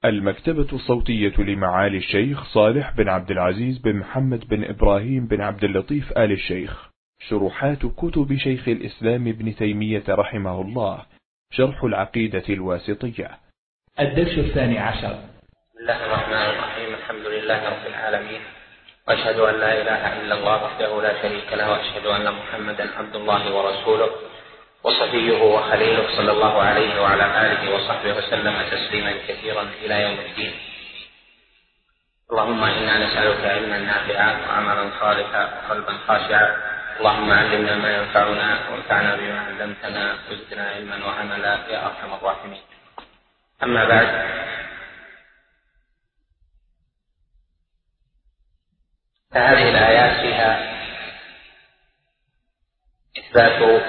المكتبة الصوتية لمعالي الشيخ صالح بن عبد العزيز بن محمد بن إبراهيم بن عبد اللطيف آل الشيخ. شروحات كتب شيخ الإسلام ابن تيمية رحمه الله. شرح العقيدة الواسطية. الدرس 12. بسم الله الرحمن الرحيم. الحمد لله رب العالمين، وأشهد أن لا إله إلا الله وحده لا شريك له، وأشهد أن محمدا عبد الله ورسوله وصفيه وخليله، صلى الله عليه وعلى آله وصحبه وسلم تسليما كثيرا إلى يوم الدين. اللهم إنا نسألك علما نافعا وعملا صالحا وقلبا خاشعا. اللهم علمنا ما ينفعنا وانفعنا بما علمتنا وزدنا علما وعملا يا أرحم الراحمين. أما بعد، فهذه الآيات فيها إثبات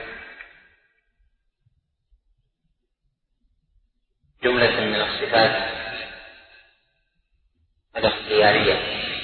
جملة من الصفات الاختيارية،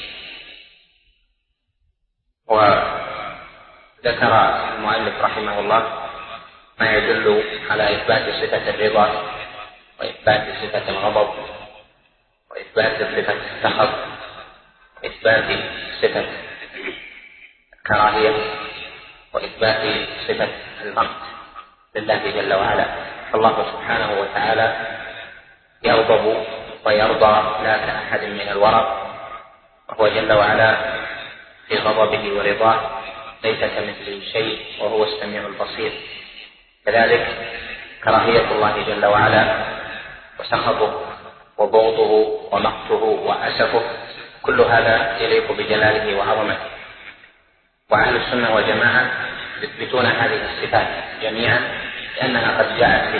وذكر المؤلف رحمه الله ما يدل على إثبات صفة الرضا وإثبات صفة الغضب وإثبات صفة السخط وإثبات صفة الكراهية وإثبات صفة المقت لله جل وعلا. فالله سبحانه وتعالى يغضب ويرضى لا كأحد من الورى، وهو جل وعلا في غضبه ورضاه ليس كمثله شيء وهو السميع البصير. كذلك كراهية الله جل وعلا وسخطه وبغضه ومقته وأسفه، كل هذا يليق بجلاله وعظمته. وأهل السنة والجماعة يثبتون هذه الصفات جميعا، لأنها قد جاءت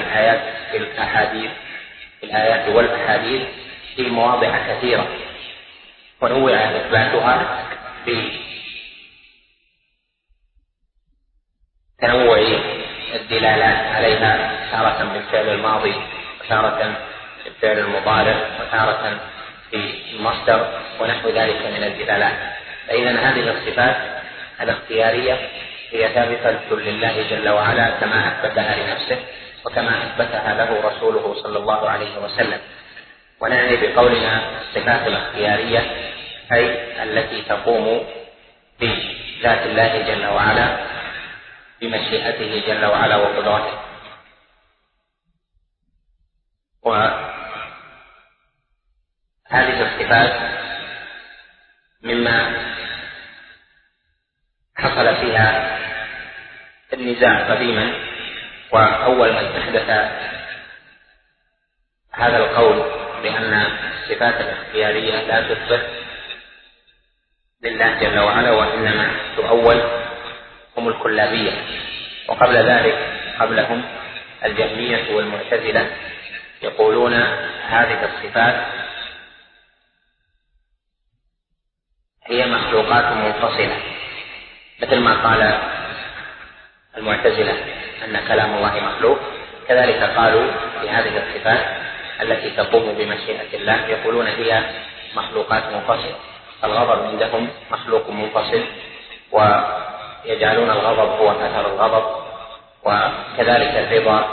في الآيات والأحاديث في مواضع كثيرة، ونوع إثباتها بتنوع الدلالات عليها، تارة بالفعل الماضي وتارة بالفعل المضارع وتارة في المصدر ونحو ذلك من الدلالات. فإذا هذه الصفات الاختيارية هي ثابتة لله جل وعلا كما أثبتها لنفسه وكما أثبتها له رسوله صلى الله عليه وسلم. ونعني بقولنا الصفات الاختيارية أي التي تقوم بذات الله جل وعلا بمشيئته جل وعلا وقدرته. وهذه الصفات مما حصل فيها النزاع قديما، وأول من أحدث هذا القول بأن الصفات الاختيارية لا تثبت لله جل وعلا وإنما تؤول هم الكلابية، وقبل ذلك قبلهم الجهمية والمعتزلة يقولون هذه الصفات هي مخلوقات منفصلة، مثل ما قال المعتزلة أن كلام الله مخلوق، كذلك قالوا في هذه الصفات التي تقوم بمشيئة الله يقولون هي مخلوقات منفصلة. الغضب عندهم مخلوق منفصل، ويجعلون الغضب هو أثر الغضب، وكذلك الرضا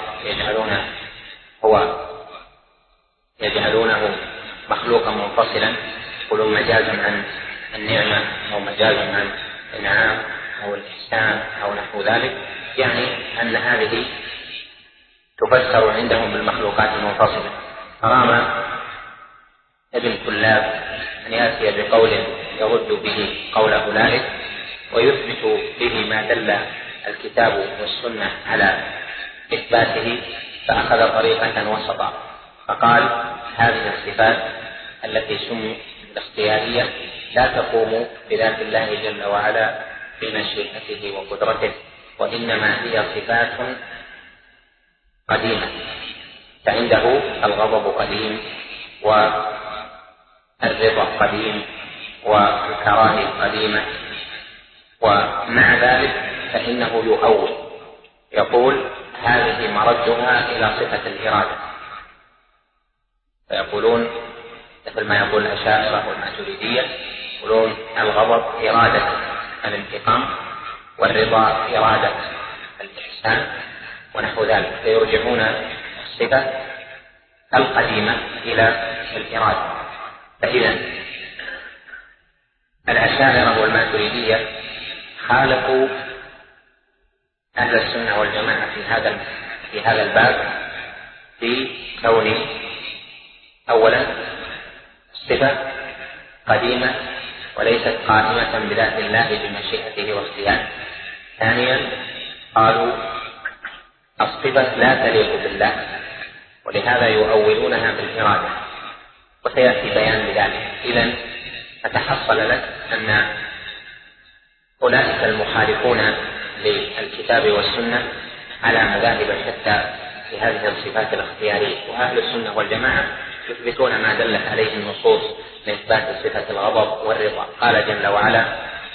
يجعلونه مخلوقا منفصلا، يقولون مجازا عن النعمة أو مجازا عن الإنعام أو الإحسان أو نحو ذلك، يعني أن هذه تفسر عندهم بالمخلوقات المنفصلة. أرام ابن كلاب أن يأتي بقول يرد به قول أولئك ويثبت به ما دل الكتاب والسنة على إثباته، فأخذ طريقة وسطا فقال هذه الصفات التي سميت الاختيارية لا تقوم بذات الله جل وعلا بمشيئته وقدرته، وإنما هي صفات قديمة، فعنده الغضب قديم والرضا قديم والكراهية قديمة، ومع ذلك فإنه يؤول يقول هذه مردها إلى صفة الإرادة، فيقولون مثل ما يقول الأشاعرة والماتريدية، يقولون الغضب إرادة الانتقام والرضا إرادة الإحسان ونحو ذلك، فيرجعون الصفة القديمة إلى الإرادة. فإذا الأشاعرة والماتريدية خالفوا أهل السنة والجماعة في هذا الباب في كون أولا الصفة قديمة وليست قائمة بذات الله بمشيئته واختياره. ثانيا قالوا الصفة لا تليق بالله ولهذا يؤولونها بالإرادة، وسيأتي بيان لذلك. إذن فتحصل لك أن أولئك المخالفون للكتاب والسنة على مذاهب شتى في هذه الصفات الاختيارية، وأهل السنة والجماعة يثبتون ما دلت عليه النصوص من إثبات صفة الغضب والرضا. قال جل وعلا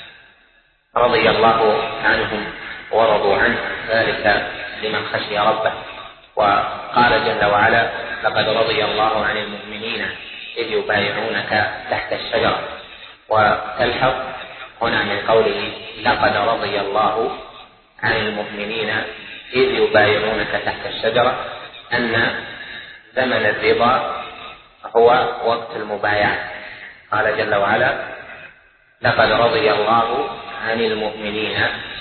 رضي الله عنهم ورضوا عنه ذلك لمن خشي ربه. وقال جل وعلا لقد رضي الله عن المؤمنين إذ يبايعونك تحت الشجرة. وتلحظ هنا من قوله لقد رضي الله عن المؤمنين إذ يبايعونك تحت الشجرة أن زمن الرضا هو وقت المبايعة. قال جل وعلا لقد رضي الله عن المؤمنين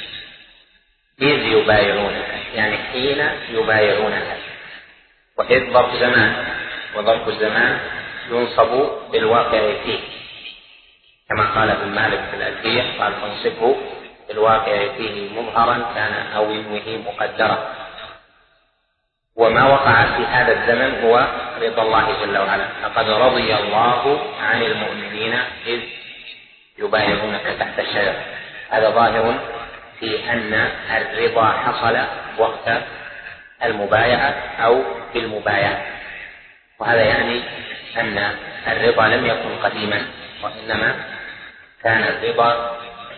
إذ يبايعونك، يعني حين يبايعونك. وإذ ظرف زمان، وظرف الزمان ينصب بالواقع فيه كما قال ابن مالك في الألفية قال تنصبه بالواقع فيه مظهرا كان أو ينوه مقدرا. وما وقع في هذا الزمن هو رضا الله جل وعلا. لقد رضي الله عن المؤمنين إذ يبايعونك تحت الشجرة. هذا ظاهر في أن الرضا حصل وقت المبايعة أو في المبايعة، وهذا يعني أن الرضا لم يكن قديما وإنما كان الرضا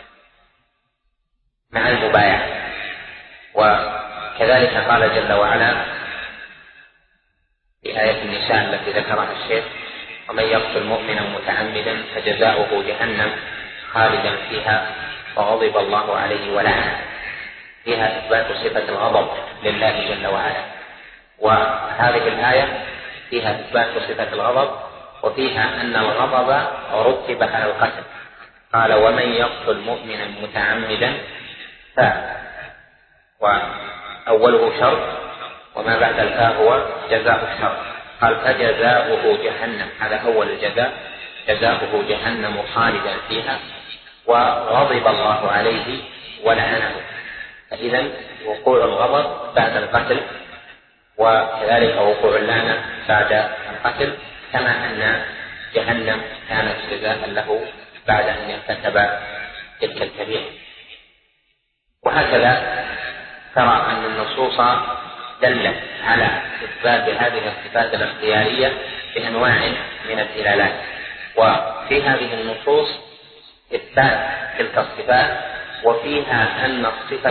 مع المبايعة. وكذلك قال جل وعلا في آية النساء التي ذكرها الشيخ ومن يقتل مؤمنا متعمدا فجزاؤه جهنم خالدا فيها وغضب الله عليه ولعنه. فيها إثبات صفة الغضب لله جل وعلا، وهذه الآية فيها إثبات صفة الغضب وفيها أن الغضب رتب على القتل. قال ومن يقتل مؤمنا متعمدا وأوله شرط وما بعد الفاء هو جزاء الشرط. قال فجزاؤه جهنم، هذا أول الجزاء، جزاؤه جهنم خالدا فيها وغضب الله عليه ولعنه. فإذا وقوع الغضب بعد القتل وكذلك وقوع اللعنة بعد القتل، كما أن جهنم كانت جزاء له بعد أن يرتكب تلك الكبيرة. وهكذا ترى أن النصوص دلت على إثبات هذه الصفات الاختيارية بأنواع من الدلالات، وفي هذه النصوص إثبات تلك الصفات وفيها أن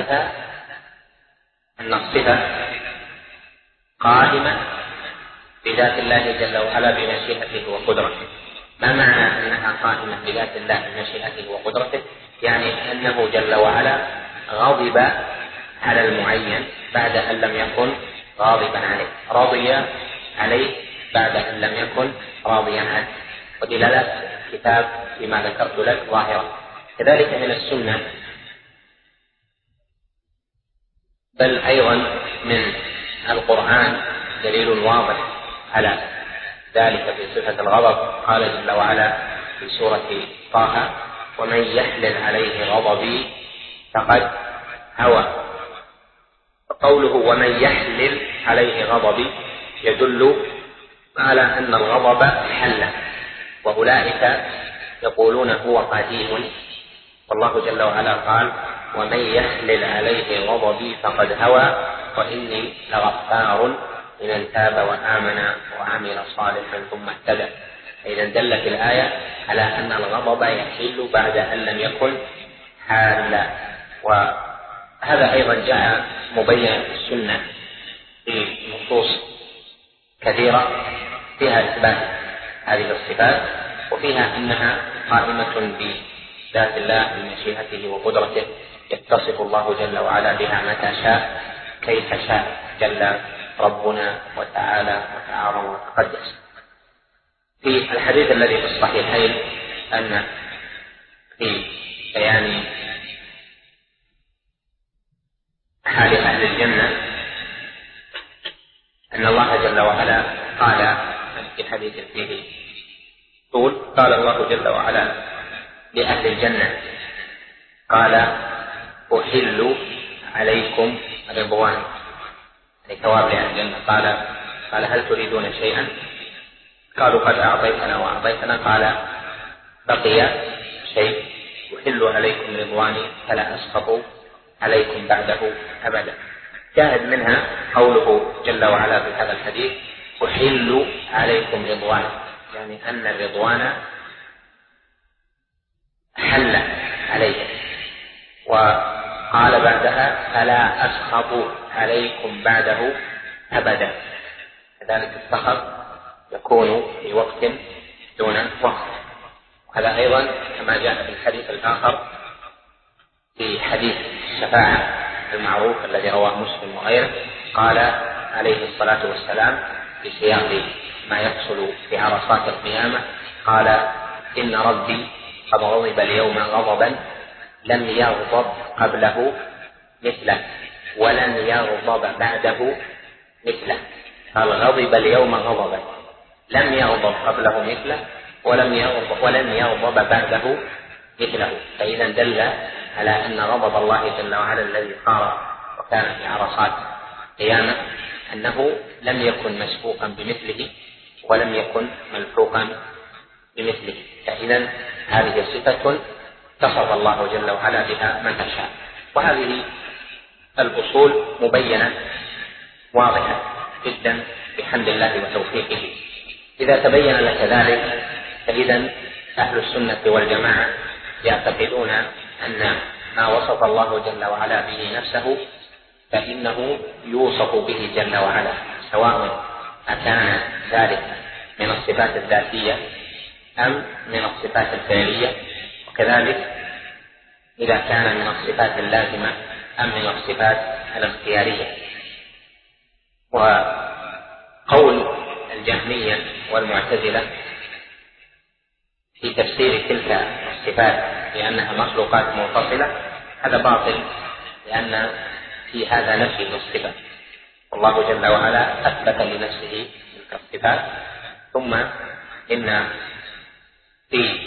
الصفة قائمة بذات الله جل وعلا بمشيئته وقدرته. ما معنى أنها قائمة بذات الله بمشيئته وقدرته؟ يعني أنه جل وعلا غضب على المعين بعد أن لم يكن غاضبا عليه، رضي عليه بعد أن لم يكن راضيا عنه. ودلالات الكتاب فيما ذكرت لك ظاهرة. كذلك من السنة بل أيضا من القرآن دليل واضح على ذلك في صفة الغضب. قال جل وعلا في سورة طه ومن يحلل عليه غضبي فقد هوى. قوله ومن يحلل عليه غضبي يدل على أن الغضب حل، وأولئك يقولون هو قديم، والله جل وعلا قال ومن يحلل عليه غضبي فقد هوى وإني لغفار لمن تاب وآمن وعمل صالحا ثم اهتدى. إذا دلت الآية على أن الغضب يحل بعد أن لم يكن حالا. وهذا أيضا جاء مبين في السنة في نصوص كثيرة فيها إثبات هذه الصفات، وفيها أنها قائمة بذات الله بمشيئته وقدرته، يتصف الله جل وعلا بها متى شاء كيف شاء جل ربنا وتعالى وتعاظم وتقدس. في الحديث الذي في الصحيحين أن في بيان حال أهل الجنة أن الله جل وعلا قال في حديث فيه طول، قال الله جل وعلا لأهل الجنة قال أحل عليكم رضوان، ثواب لأهل الجنة. قال هل تريدون شيئا؟ قالوا قد أعطيتنا وأعطيتنا. قال بقي شيء، أحل عليكم رضواني فلا أسخط عليكم بعده أبدا. شاهد منها قوله جل وعلا في هذا الحديث أحل عليكم رضواني، يعني أن الرضوان حل عليكم. وقال بعدها فلا أسخط عليكم بعده أبدا، كذلك السخط يكون في وقت دون وقت. وهذا أيضا كما جاء في الحديث الآخر في حديث الشفاعة المعروف الذي رواه مسلم وغيره، قال عليه الصلاة والسلام في سياق ما يحصل في عرصات القيامة، قال إن ربي قد غضب اليوم غضبا لم يغضب قبله مثله ولن يغضب بعده مثله. قال غضب اليوم غضبا لم يغضب قبله مثله ولن يغضب بعده مثله. فإذا دل على أن غضب الله جل وعلا الذي صار وكان في عرصات قيامة أنه لم يكن مسبوقا بمثله ولم يكن ملحوقا بمثله. فإذا هذه صفة اتصف الله جل وعلا بها من تشاء. وهذه الأصول مبينة واضحة جدا بحمد الله وتوفيقه. إذا تبين لك ذلك فإذا أهل السنة والجماعة يعتقدون أن ما وصف الله جل وعلا به نفسه فإنه يوصف به جل وعلا، سواء أكان ذلك من الصفات الذاتية أم من الصفات الفعلية، وكذلك إذا كان من الصفات اللازمة أم من الصفات الاختيارية. وقول الجهمية والمعتزلة في تفسير تلك الصفات لأنها مخلوقات منفصلة هذا باطل، لأن في هذا نفي للصفة، والله جل وعلا أثبت لنفسه تلك الصفات. ثم إن في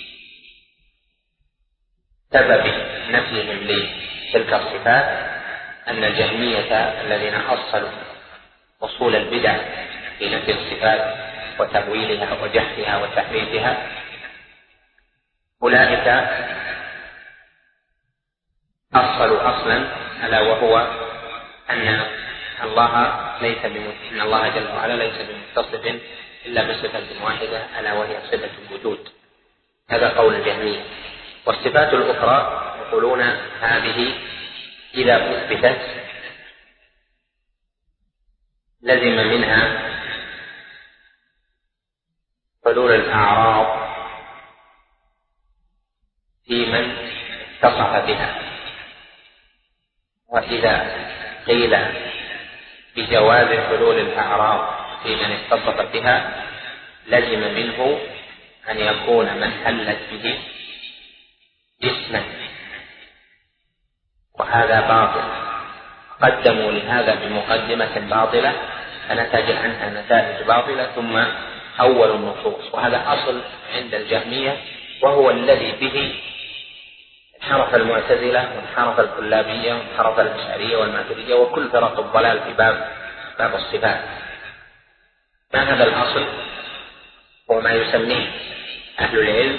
سبب نفيهم لتلك الصفات أن الجهمية الذين أصلوا أصول البدع في نفي الصفات وتأويلها وجحدها وتحريفها، أولئك أصلوا أصلا ألا وهو أن الله جل وعلا ليس بمتصف إلا بصفة واحدة ألا وهي صفة الوجود. هذا قول الجهمية. والصفات الأخرى يقولون هذه إذا أثبتت لزم منها حلول الأعراض في من اتصف بها، وإذا قيل بجواز حلول الأعراض في من اتصف بها لزم منه أن يكون من حلت به جسما، وهذا باطل. قدموا لهذا بمقدمة باطلة فنتج عنها نتائج باطلة ثم أول النصوص. وهذا أصل عند الجهمية وهو الذي به انحرف المعتزلة وانحرف الكلابية وانحرف الأشعرية والماتريدية وكل فرق الضلال في باب الصفات. ما هذا الأصل؟ هو ما يسميه أهل العلم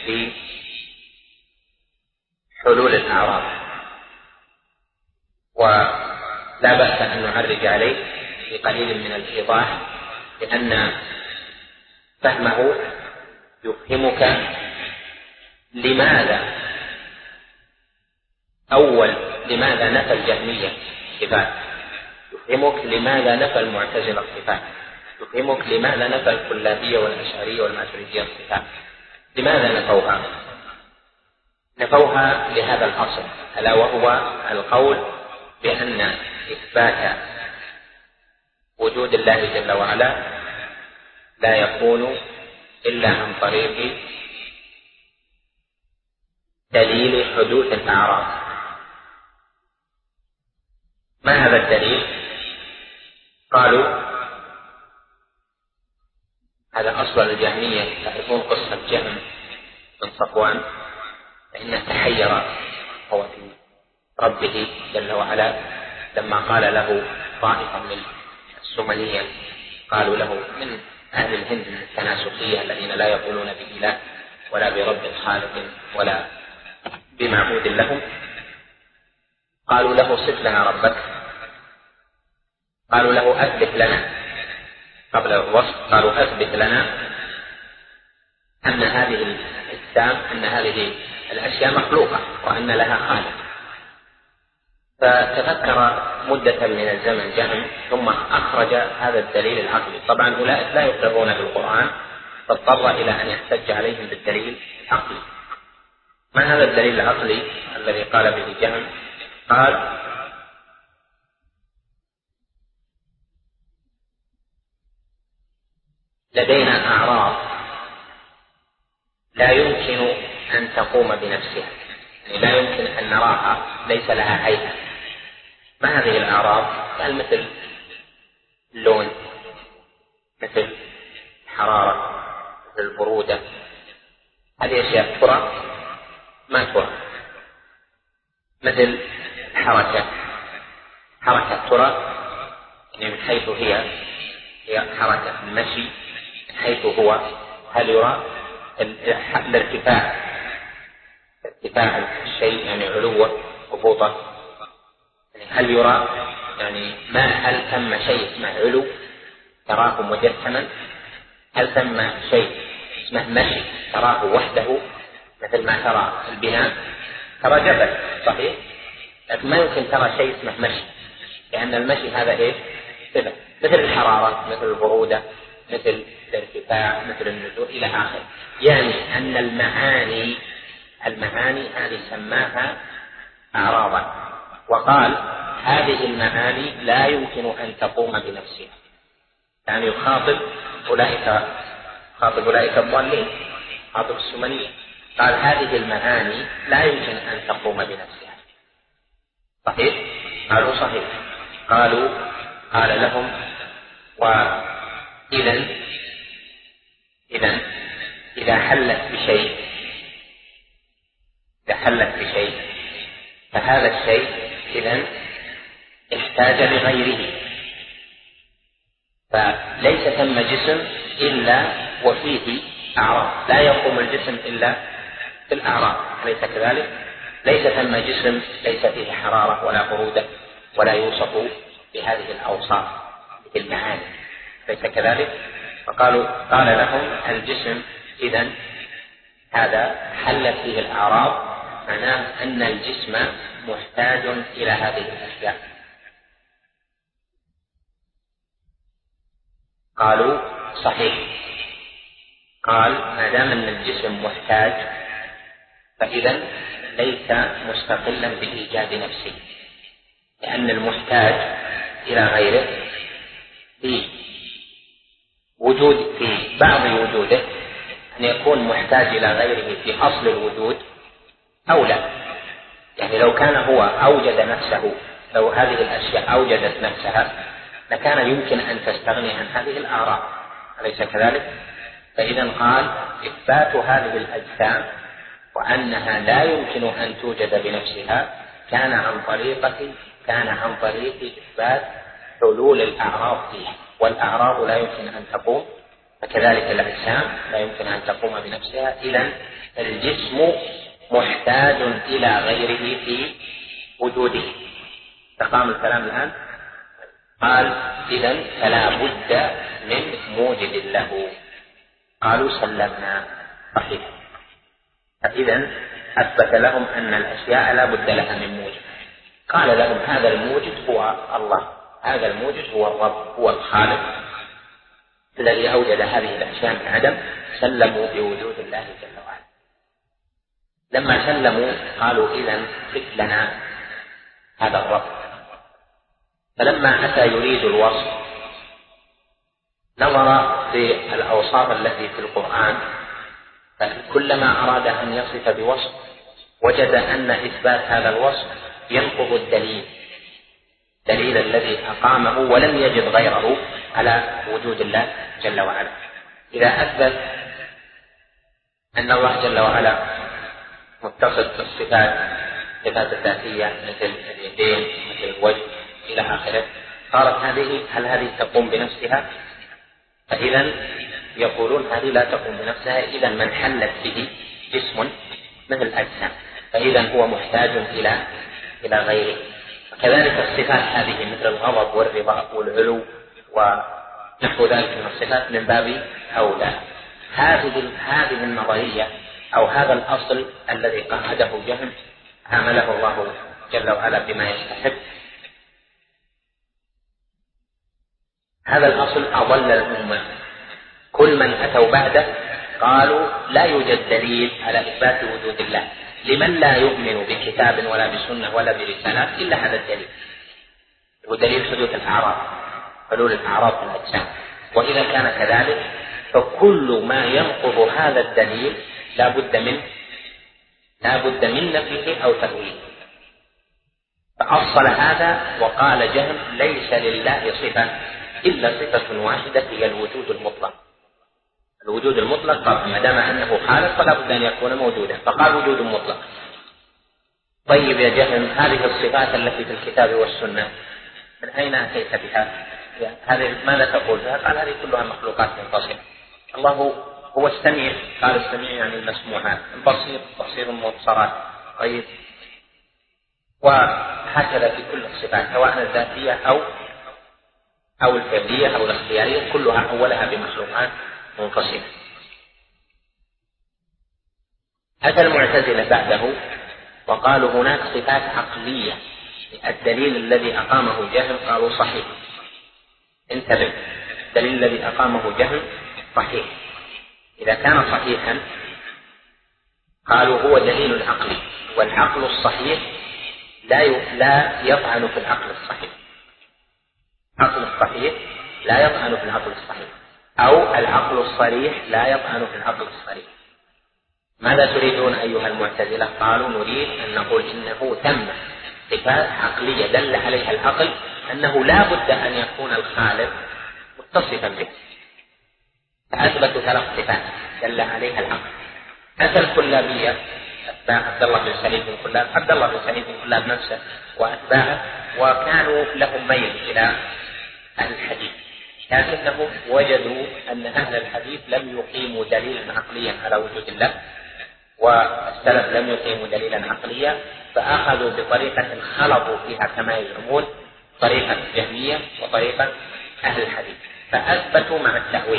بحلول الأعراض، ولا بأس أن نعرج عليه بقليل من الإيضاح، لأن فهمه يفهمك لماذا نفى الجهمية الصفات، يفهمك لماذا نفى المعتزلة الصفات، يفهمك لماذا نفى الكلابية والأشعرية والماتريدية الصفات. لماذا نفوها؟ نفوها لهذا الأصل ألا وهو القول بأن إثبات وجود الله جل وعلا لا يكون إلا عن طريق دليل حدوث الأعراض. ما هذا الدليل؟ قالوا هذا أصل الجهمية، تعرفون قصة جهم بن صفوان، فإنه تحير هو في ربه جل وعلا لما قال له طائفة من السمنية، قالوا له من أهل الهند من التناسخية الذين لا يقولون بإله ولا برب خالق ولا بمعبود لهم، قالوا له صف لنا ربك، قالوا له أثبت لنا قبل الوصف، قالوا أثبت لنا أن هذه الأجسام أن هذه الأشياء مخلوقة وأن لها خالق. فتفكر مدة من الزمن جهم ثم أخرج هذا الدليل العقلي. طبعا أولئك لا يقرون بالقرآن، فاضطر إلى أن يحتج عليهم بالدليل العقلي. ما هذا الدليل العقلي الذي قال به جهم؟ قال لدينا أعراض لا يمكن أن تقوم بنفسها، يعني لا يمكن أن نراها، ليس لها هيئة. ما هذه الأعراض؟ قال مثل اللون، مثل الحرارة، مثل البرودة، هذه أشياء ترى ما ترى. مثل حركة ترى، يعني من حيث هي حركة المشي، من حيث هو هل يرى ارتفاع الشيء يعني علوه هبوطه، يعني هل يرى يعني هل ثم شيء اسمه علو تراه مجسما؟ هل ثم شيء اسمه مشي تراه وحده مثل ما ترى البناء؟ ترى جبل صحيح، لكن ما يمكن ترى شيء اسمه مشي، لأن المشي هذا ايش؟ صفة. مثل الحرارة، مثل البرودة، مثل الارتفاع، مثل النزول إلى آخره. يعني أن المعاني هذه سماها أعراضا، وقال هذه المعاني لا يمكن أن تقوم بنفسها. يعني يخاطب أولئك الضالين، خاطب السمنية، قال هذه المعاني لا يمكن أن تقوم بنفسها. صحيح؟ قالوا صحيح. قال لهم وإذا إذا حلت بشيء فهذا الشيء إذن احتاج لغيره، فليس ثم جسم إلا وفيه أعراض، لا يقوم الجسم إلا بالأعراض، أليس كذلك؟ ليس ثم جسم ليس فيه حرارة ولا برودة ولا يوصف بهذه الأوصاف بالمعاني، ليس كذلك؟ قال لهم الجسم إذن هذا حلت فيه الأعراض، معناه أن الجسم محتاج إلى هذه الأشياء. قالوا صحيح. قال ما دام أن الجسم محتاج فإذا ليس مستقلا بإيجاد نفسه، لأن المحتاج إلى غيره في بعض وجوده أن يكون محتاج إلى غيره في أصل الوجود أو لا. يعني لو كان هو أوجد نفسه، لو هذه الأشياء أوجدت نفسها لكان يمكن أن تستغني عن هذه الأعراض، أليس كذلك؟ فإذا قال إثبات هذه الأجسام وأنها لا يمكن أن توجد بنفسها كان عن طريق إثبات حلول الأعراض فيها، والأعراض لا يمكن أن تقوم، فكذلك الأجسام لا يمكن أن تقوم بنفسها. إذن الجسم محتاج إلى غيره في وجوده. تقام الكلام الآن. قال إذن فلا بد من موجد له. قالوا سلمنا صحيح. فإذن أثبت لهم أن الأشياء لا بد لها من موجد. قال لهم هذا الموجد هو الله، هذا الموجد هو الرب، هو الخالق الذي أوجد هذه الأشياء من عدم. سلموا بوجود الله جل وعلا. لما سلموا قالوا إذن صف لنا هذا الرب. فلما أتى يريد الوصف نظر في الأوصاف التي في القرآن، فكلما أراد أن يصف بوصف وجد أن إثبات هذا الوصف ينقض الدليل الذي أقامه، ولم يجد غيره على وجود الله جل وعلا. إذا أثبت أن الله جل وعلا متصف بالصفات الذاتية مثل اليدين مثل الوجه إلى آخره، قالت هل هذه تقوم بنفسها؟ فإذا يقولون هذه لا تقوم بنفسها، إذا من حلت به جسم مثل الأجسام فإذا هو محتاج إلى غيره. كذلك الصفات هذه مثل الغضب والرضا والعلو ونحو ذلك من الصفات من باب أولى. هذه النظرية أو هذا الأصل الذي قاعده جهم عامله الله جل وعلا بما يستحق. هذا الأصل أضل الأمة، كل من أتوا بعده قالوا لا يوجد دليل على إثبات وجود الله لمن لا يؤمن بكتاب ولا بسنة ولا برسالات إلا هذا الدليل، ودليل حدوث الأعراض، حلول الأعراض في الأجسام. وإذا كان كذلك فكل ما ينقض هذا الدليل لا بد من نفيه أو تأويله. فأصل هذا وقال جهم ليس لله صفة إلا صفة واحدة هي الوجود المطلق. الوجود المطلق طبعا ما دام أنه خالق فلا بد أن يكون موجودا، فقال وجود مطلق. طيب يا جهم هذه الصفات التي في الكتاب والسنة من أين أتيت بها؟ هذه ماذا تقول بها؟ قال هذه كلها مخلوقات منفصلة. الله هو السميع، قال السميع يعني المسموعات، البصير بصير المبصرات. طيب وهكذا في كل الصفات سواء الذاتية أو الفعلية أو الاختيارية كلها أولها بمخلوقات منفصلة. أتى المعتزلة بعده وقالوا هناك صفات عقلية، الدليل الذي أقامه جهم قالوا صحيح. انتبه، الدليل الذي أقامه جهم صحيح. إذا كان صحيحا قالوا هو دليل عقلي، والعقل الصحيح لا يطعن في العقل الصحيح. العقل الصحيح لا يطعن في العقل الصحيح، أو العقل الصريح لا يطعن في العقل الصريح. ماذا تريدون أيها المعتزلة؟ قالوا نريد أن نقول إنه ثم صفات عقلية دل عليها العقل أنه لا بد أن يكون الخالق متصفا به، فأثبتوا 3 صفات دل عليها العقل. أتى الكلابية أتباع عبد الله بن سليم بن كلاب، عبد الله بن سليم بن كلاب نفسه وأتباعه، وكانوا لهم ميل إلى أهل الحديث، لكنهم وجدوا أن أهل الحديث لم يقيموا دليلا عقليا على وجود الله، والسلف لم يقيموا دليلا عقليا، فأخذوا بطريقة خلطوا فيها كما يزعمون طريقة الجهمية وطريقة أهل الحديث، فأثبتوا مع التأويل.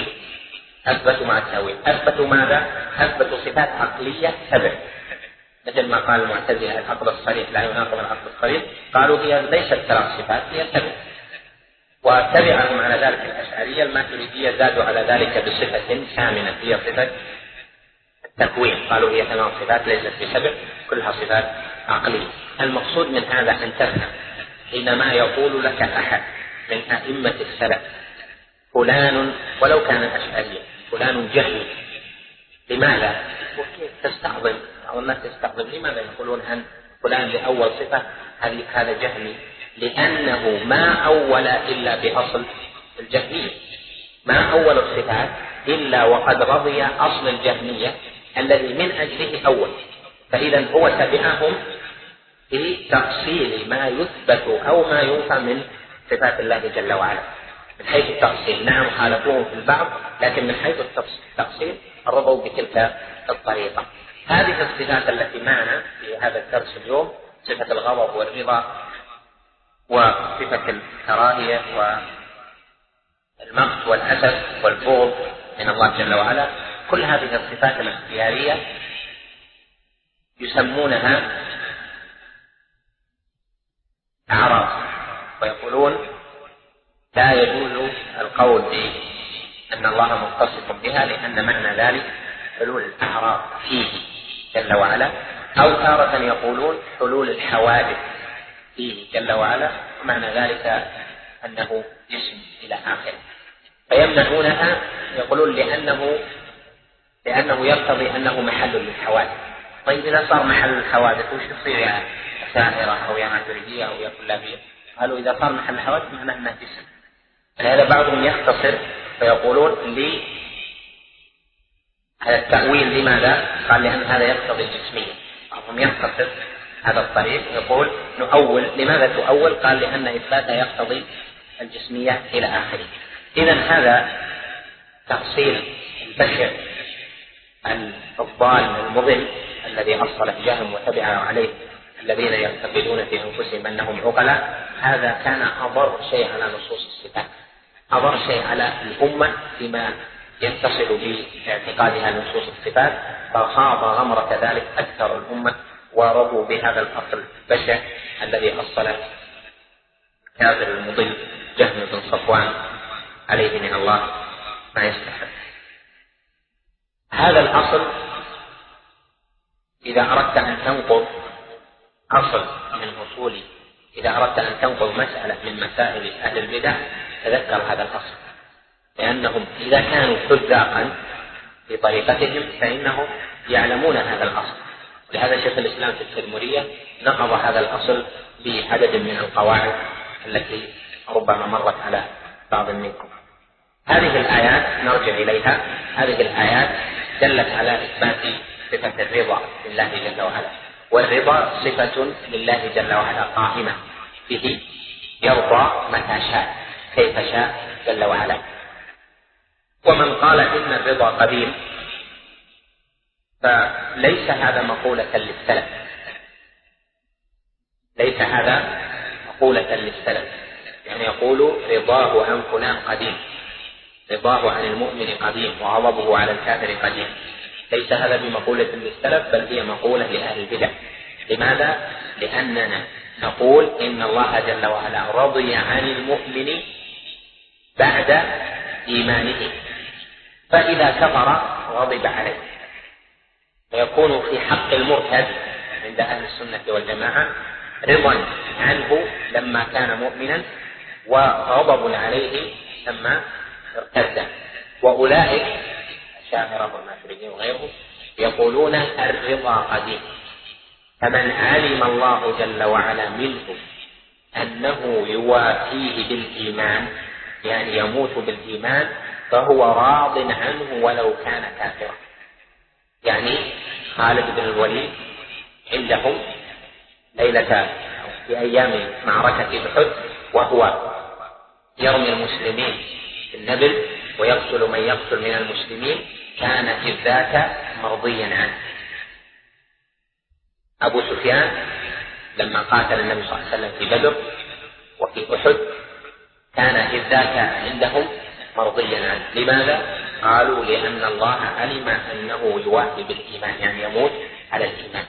أثبتوا ماذا؟ أثبتوا صفات عقلية 7، مثل ما قال المعتزلة العقل الصريح لا يناقض العقل الصريح، قالوا هي ليست 3 صفات هي 7. وتبعهم على ذلك الأشعرية الماتريدية زادوا على ذلك بصفة ثامنة هي صفة التكوين، قالوا هي 8 صفات ليست ب7 كلها صفات عقلية. المقصود من هذا أن تفهم حينما يقول لك أحد من أئمة السلف فلان ولو كان أشعريا فلان جهمي، لماذا؟ وكيف تستعظم أو الناس تستعظم؟ لماذا يقولون عن فلان لأول صفة هذا جهمي؟ لأنه ما أول إلا بأصل الجهمية، ما أول الصفات إلا وقد رضي أصل الجهمية الذي من أجله أول، فإذا هو تبعهم في تفصيل ما يثبت أو ما ينفى من صفات الله جل وعلا. من حيث التفصيل نعم خالفوهم في البعض، لكن من حيث التفصيل رضوا بتلك الطريقة. هذه الصفات التي معنا في هذا الدرس اليوم، صفة الغضب والرضا وصفة الكراهية والمقت والأسف والبغض من الله جل وعلا، كل هذه الصفات الاختيارية يسمونها أعراض، ويقولون لا يجوز القول بأن الله متصف بها لأن معنى ذلك حلول الأعراض فيه جل وعلا، أو تارة يقولون حلول الحوادث فيه جل وعلا، ومعنى ذلك أنه جسم إلى آخره. فيمنعونها، يقولون لأنه يقتضي أنه محل للحوادث. طيب إذا صار محل للحوادث وش يصير يا أشاعرة أو يا ماتريدية أو يا كلابية؟ قالوا إذا صار محل الحوادث معناه أنه جسم. لهذا بعضهم يختصر فيقولون لي هذا التأويل لماذا؟ قال لأن هذا يقتضي الجسمية. بعضهم يختصر هذا الطريق يقول نؤول. لماذا تؤول؟ قال لأن إثباتها يقتضي الجسمية إلى آخره. إذن هذا تفصيل البشع الضال المضل الذي أصله جهم وتبعه عليه الذين يعتقدون في أنفسهم أنهم عقلاء. هذا كان أضر شيء على نصوص الصفات، أضر شيء على الأمة فيما يتصل باعتقادها نصوص الصفات، فخاض غمرة ذلك أكثر الأمة ورضوا بهذا الأصل البشع الذي أصل كافر المضل جهم بن صفوان عليه من الله ما يستحق. هذا الأصل إذا أردت أن تنقض أصل من أصول، إذا أردت أن تنقض مسألة من مسائل أهل البدع تذكر هذا الأصل، لأنهم إذا كانوا حذاقا في طريقتهم فإنهم يعلمون هذا الأصل. لهذا شيخ الإسلام في التدمرية نقض هذا الأصل بعدد من القواعد التي ربما مرت على بعض منكم. هذه الآيات نرجع إليها. هذه الآيات دلت على إثبات صفة الرضا لله جل وعلا، والرضا صفة لله جل وعلا قائمة به، يرضى متى شاء كيف شاء جل وعلا. ومن قال إن الرضا قديم فليس هذا مقولة للسلف، ليس هذا مقولة للسلف، يعني يقول رضاه عن فلان قديم، رضاه عن المؤمن قديم وغضبه على الكافر قديم. ليس هذا بمقولة للسلف، بل هي مقولة لأهل البدع. لماذا؟ لأننا نقول إن الله جل وعلا رضي عن المؤمن بعد إيمانه، فإذا كفر غضب عليه، فيكون في حق المرتد عند أهل السنة والجماعة رضا عنه لما كان مؤمنا وغضب عليه لما ارتد. وأولئك الشاعرة والماتريدية وغيرهم يقولون الرضا قديم، فمن علم الله جل وعلا منه أنه يوافيه بالإيمان، يعني يموت بالإيمان، فهو راض عنه ولو كان كافرا. يعني خالد بن الوليد عندهم ليلة في أيام معركة أحد وهو يرمي المسلمين بالنبل ويقتل من يقتل من المسلمين، كان إذ ذاك مرضيا عنه. أبو سفيان لما قاتل النبي صلى الله عليه وسلم في بدر وفي أحد كان إذ ذاك عندهم مرضيا عنه. لماذا؟ قالوا لأن الله علم أنه يوافي بالإيمان، يعني يموت على الإيمان.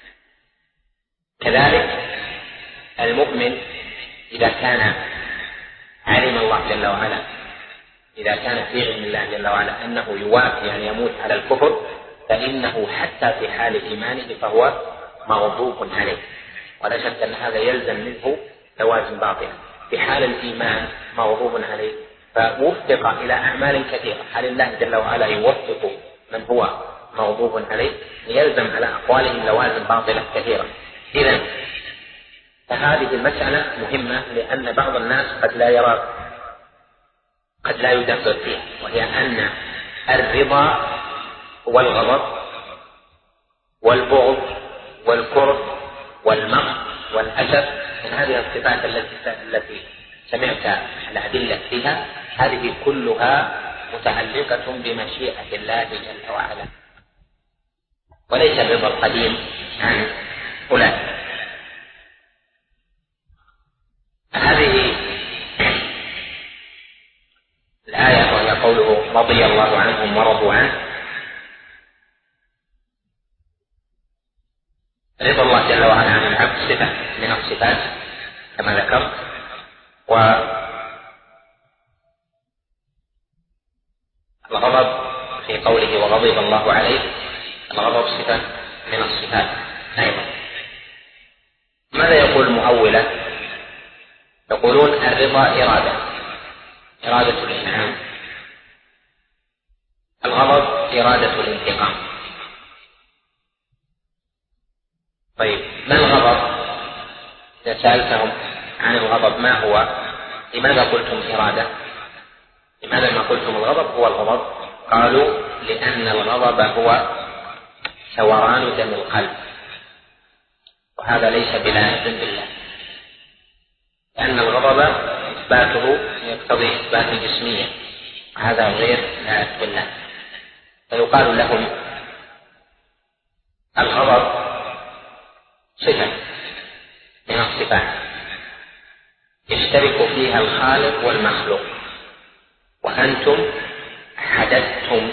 كذلك المؤمن إذا كان علم الله جل وعلا، إذا كان في علم الله جل وعلا أنه يوافي يعني يموت على الكفر، فإنه حتى في حال إيمانه فهو مغضوب عليه، ولا شك أن هذا يلزم منه لوازم باطلة. في حال الإيمان مغضوب عليه، فوفق إلى أعمال كثيرة. هل الله جل وعلا يوفق من هو مغضوب عليه؟ يلزم على أقوالهم لوازم باطلة كثيرة. إذن فهذه المسألة مهمة، لأن بعض الناس قد لا يرى، قد لا يدبر فيها، وهي أن الرضا والغضب والبغض والكره والمقت والأسف من هذه الصفات التي سمعت الأدلة فيها، هذه كلها متعلقة بمشيئة الله جل وعلا، وليس الرضا القديم عن أولئك. هذه الآية وهي قوله رضي الله عنهم ورضوا عنه. رضا الله جل وعلا عن العبد صفة من الصفات كما ذكرت، والغضب في قوله وغضب الله عليه، الغضب صفة من الصفات أيضا. ماذا يقول المؤولة؟ يقولون الرضا إرادة الإنعام الغضب إرادة الانتقام. طيب ما الغضب؟ إذا سألتهم عن الغضب ما هو، لماذا قلتم إرادة؟ لماذا ما قلتم الغضب هو الغضب؟ قالوا لأن الغضب هو ثوران دم القلب، وهذا ليس بلائق بالله، لأن الغضب إثباته يقتضي إثبات الجسمية، وهذا غير لائق بالله. فيقال لهم الغضب صفة من الصفات يشترك فيها الخالق والمخلوق، وأنتم حدثتم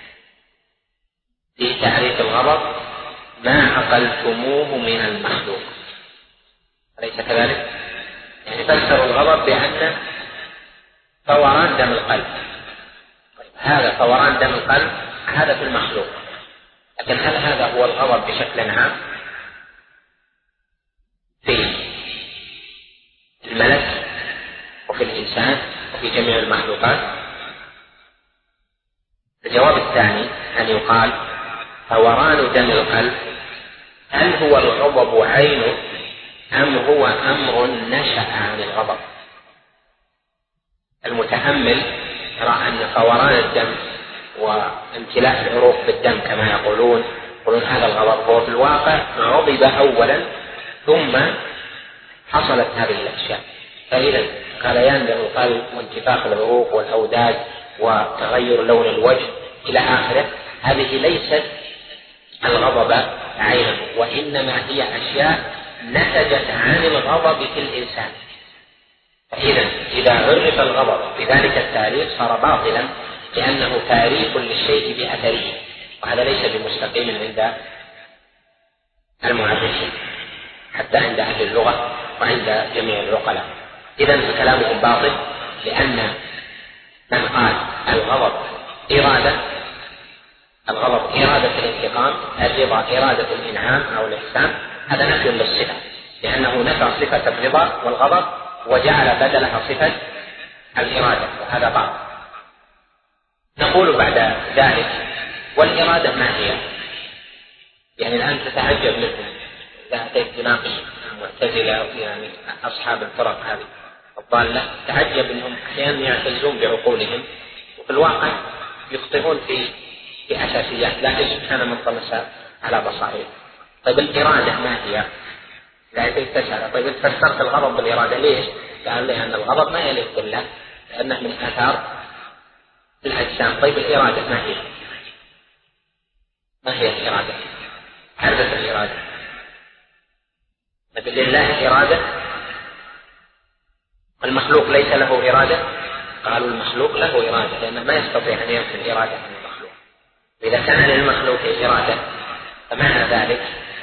في تعريف الغضب ما عقلتموه من المخلوق، أليس كذلك؟ يعني فسروا الغضب بأن فوران دم القلب. هذا فوران دم القلب هذا في المخلوق، لكن هل هذا هو الغضب بشكل عام في الملك وفي الإنسان وفي جميع المخلوقات؟ الجواب الثاني أن يقال فوران دم القلب هل هو الغضب عينه أم هو أمر نشأ عن الغضب؟ المتأمل يرى أن فوران الدم وامتلاء العروق بالدم كما يقولون هذا الغضب، هو في الواقع غضب أولا ثم حصلت هذه الأشياء. فإذا غليان دم القلب وانتفاخ العروق والأوداج وتغير لون الوجه إلى آخره، هذه ليست الغضب عينه، وإنما هي أشياء نتجت عن الغضب في الإنسان. فإذا إذا عرف الغضب بذلك التعريف صار باطلا، لأنه تعريف للشيء بأثره، وهذا ليس بمستقيم عند المعرفين حتى عند أهل اللغة وعند جميع العقلاء. إذن فكلامهم باطل، لأن من قال الغضب إرادة الانتقام، الرضا إرادة الإنعام أو الإحسان، هذا نفي للصفة، لأنه نفى صفة الرضا والغضب وجعل بدلها صفة الإرادة، وهذا باطل. نقول بعد ذلك والإرادة ما هي؟ يعني الآن تتعجب منهم إذا أتيت تناقش المعتزلة يعني أصحاب الفرق هذه الضالة، تعجب أنهم أحيانا يعتزون بعقولهم وفي الواقع يخطئون في أساسيات لا سبحانه من طمس على بصائر. طيب الإرادة ما هي؟ لا تسأل طيب فسرت الغضب بالإرادة ليش؟ قال لأن الغضب ما يليق بالله، لأنه من آثار الأجسام. طيب الإرادة ما هي؟ ما هي الإرادة؟ حدث الإرادة مثل لله إرادة، المخلوق ليس له إرادة. قالوا المخلوق له إرادة لأنه ما يستطيع أن ينفي الإرادة من المخلوق. إذا كان للمخلوق إرادة فمعنى ذلك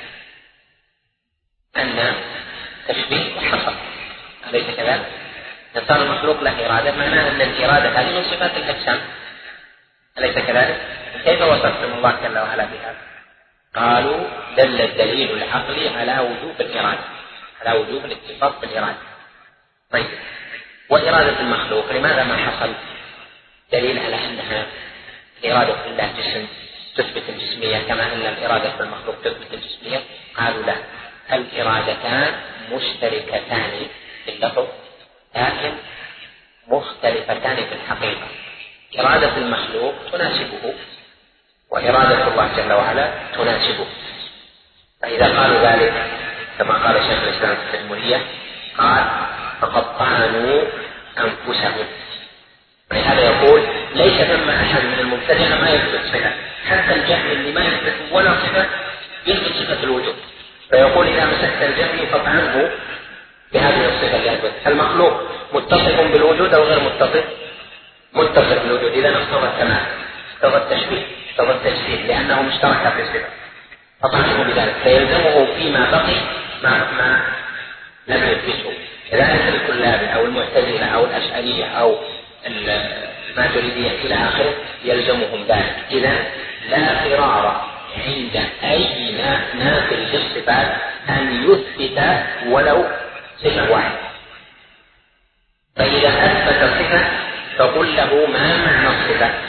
أن تشبيه حصل، أليس كذلك؟ إذا صار المخلوق له إرادة معناه أن الإرادة هذه من صفات الأجسام، أليس كذلك؟ كيف وصفتم الله جل وعلا بهذا؟ قالوا دل الدليل العقلي على وجوب الإرادة، على وجوب الاتصاف بالإرادة. طيب وإرادة المخلوق لماذا ما حصل دليل على أنها إرادة الله جسم تثبت الجسمية كما أن الإرادة في المخلوق تثبت الجسمية؟ قالوا لا، الإرادتان مشتركتان في اللفظ لكن مختلفتان في الحقيقة. إرادة المخلوق تناسبه وإرادة الله جل وعلا تناسبه. فإذا قالوا ذلك كما قال شيخ الإسلام في التدمرية قال فقد طعنوا أنفسهم. ولهذا يقول ليس ثم أحد من المبتدعة ما يثبت صفة، حتى الجهل اللي ما يثبت ولا صفة يثبت صفة الوجود، فيقول إذا مسكت الجهل فاطعنه بهذه الصفة اللي أثبت. المخلوق متصف بالوجود أو غير متصف؟ متصف بالوجود، إذا اقتضى التمام، اقتضى التشبيه، اقتضى التجسيد، لأنه مشترك في الصفة فطعنه بذلك، فيلزمه فيما بقي ما لم يثبته. كذلك الكلاب أو المعتزلة أو الأشعرية أو الماتريدية إلى آخره يلزمهم ذلك. إذا لا فرار عند أي ناقل للصفات أن يثبت ولو صفة واحدة. فإذا أثبت صفة فقل له ما معنى الصفة،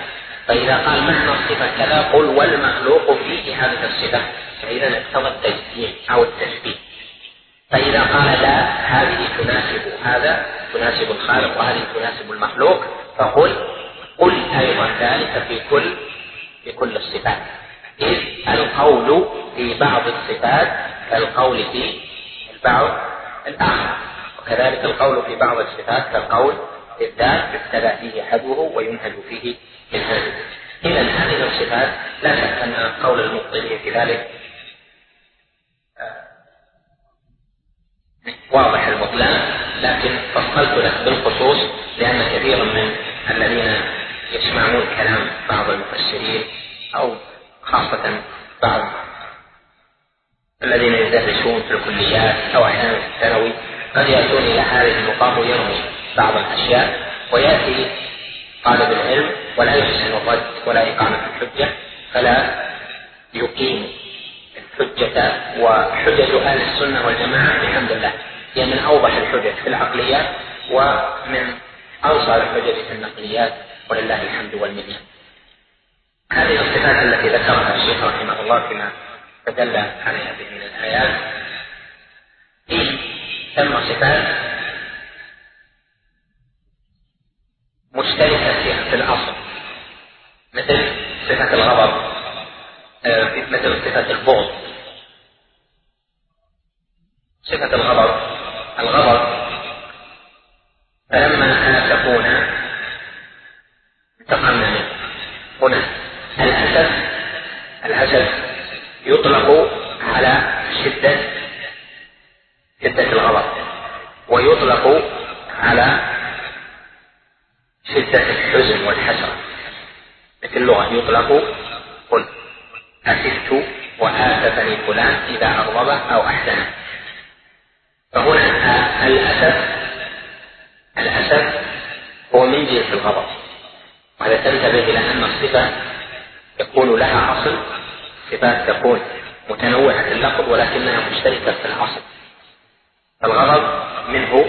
فإذا قال معنى الصفة كذا قل والمخلوق فيه هذه الصفة، فإذا اقتضى التجسيم أو التشبيه. فإذا قال لا هذه تناسب هذا، تناسب الخالق وهذه تناسب المخلوق، فقل أيضا ذلك في كل الصفات، إذ القول في بعض الصفات كالقول في البعض الآخر، وكذلك القول في بعض الصفات كالقول في الذات يبتلى فيه حدوه وينهج فيه منهجه. إذا هذه الصفات لا شك أن قول المبطلين في ذلك واضح البطلان، لكن فصلت لك بالخصوص لأن كثيرا من الذين يسمعون كلام بعض المفسرين أو خاصة بعض الذين يدرسون في الكليات أو أحيانا في الثانوي قد يأتون إلى هذه النقاط ويرمي بعض الأشياء، ويأتي طالب العلم ولا يحسن الرد ولا إقامة الحجة، فلا يقيم الحجة. وحجج أهل السنة والجماعة بحمد الله هي من أوضح الحجج في العقليات ومن أوصل الحجج في النقليات، ولله الحمد والمنة. هذه الصفات التي ذكرها الشيخ رحمه الله فيما تدل عليها من الآيات ثم صفات مشتركة في الأصل، مثل صفة الغضب، مثل صفة البغض. صفة الغضب فلما آسفونا انتقمنا منه. هنا الأسف يطلق على شدة الغضب، ويطلق على شدة الحزن والحسرة. مثل اللغة يطلق قل أسفت وآسفني فلان إذا أغضب أو أحزنه. فهنا الأسف هو من جنس الغضب، وهذا تنتبه إلى أن الصفة يكون لها أصل، صفات تكون متنوعة في اللفظ ولكنها مشتركة في الأصل. الغضب منه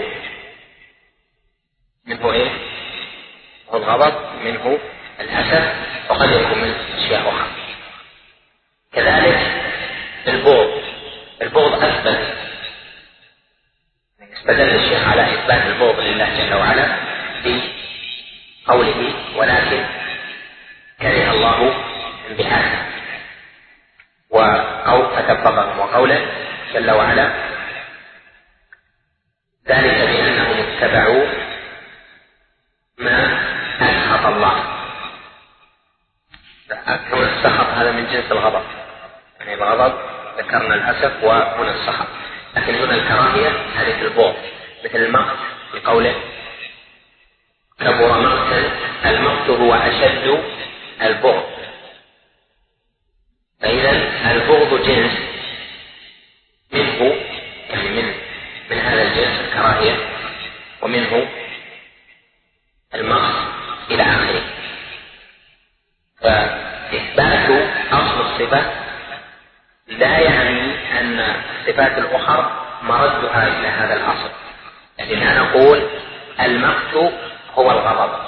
إيه؟ الغضب منه الأسف، وقد يكون من أشياء أخرى. كذلك البغض أثبت، استدل الشيخ على إثبات البغض لله جل وعلا بقوله ولكن كره الله انبعاثه، أو فكبرهم، وقوله جل وعلا ذلك بأنهم اتبعوا ما أسخط الله. السخط هذا من جنس الغضب، يعني الغضب ذكرنا الأسف وهنا السخط، لكن هنا الكراهية هذه البغض، مثل المقت بقوله كبر مقتا، المقت هو أشد البغض. فإذا البغض جنس منه، يعني من هذا الجنس الكراهية، ومنه المقت إلى آخره. فإثبات أصل الصفة لا يعني أن الصفات الأخرى مردها إلى هذا الأصل، لكن أنا أقول المقت هو الغضب،